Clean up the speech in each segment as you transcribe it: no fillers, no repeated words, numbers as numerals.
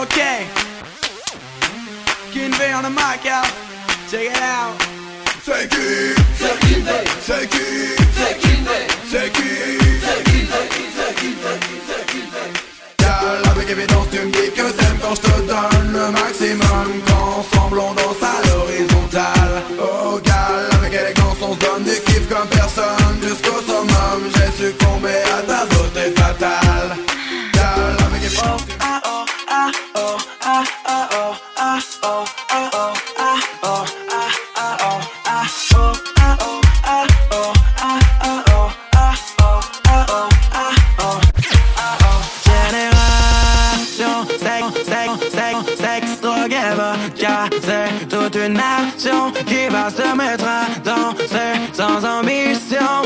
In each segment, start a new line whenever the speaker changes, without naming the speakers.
Okay. Kinvey on the mic, y'all. Check it out. C'est qui?
C'est Kinvey.
C'est qui?
C'est Kinvey.
C'est qui?
C'est Kinvey. C'est Kinvey. C'est Kinvey.
Gal, avec évidence tu me dis que t'aimes quand je te donne le maximum. Qu'ensemble on danse à l'horizontale. Oh gal, avec élégance on se donne du kiff comme personne. Jusqu'au summum, j'ai succombé à ta beauté fatale. Gal, avec évidence tu me dis
sexe, drogue et vodka. C'est toute une nation qui va se mettre à danser sans ambition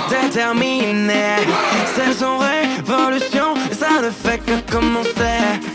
déterminée. C'est son révolution et ça ne fait que commencer.